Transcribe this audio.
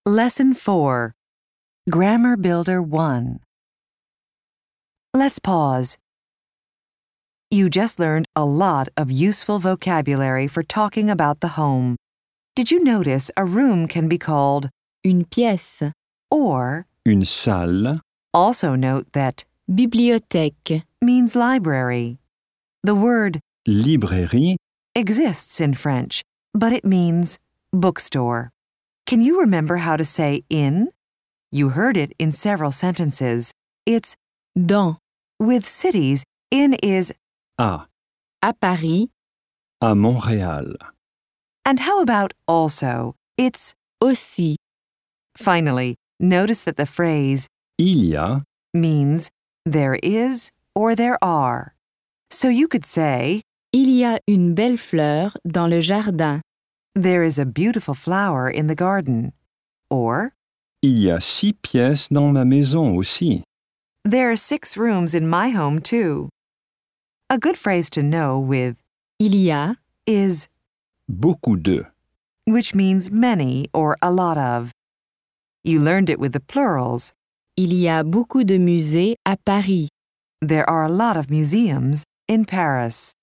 Lesson 4. Grammar Builder 1. Let's pause. You just learned a lot of useful vocabulary for talking about the home. Did you notice a room can be called une pièce, or? Une salle, Also note that bibliothèque, means library. The word librairie, exists in French, but it means bookstore. Can you remember how to say in? You heard it in several sentences. It's dans, with cities, in is. à Paris, Montréal. And how about also? It's. aussi, Finally, notice that the phrase Il y a means there is or there are. So you could say, il y a une belle fleur dans le jardin. there is a beautiful flower in the garden. Or, Il y a 6 pièces dans ma maison aussi. there are 6 rooms in my home too. A good phrase to know with Il y a is, Beaucoup de. which means many or a lot of. You learned it with the plurals. il y a beaucoup de musées à Paris. There are a lot of museums in Paris.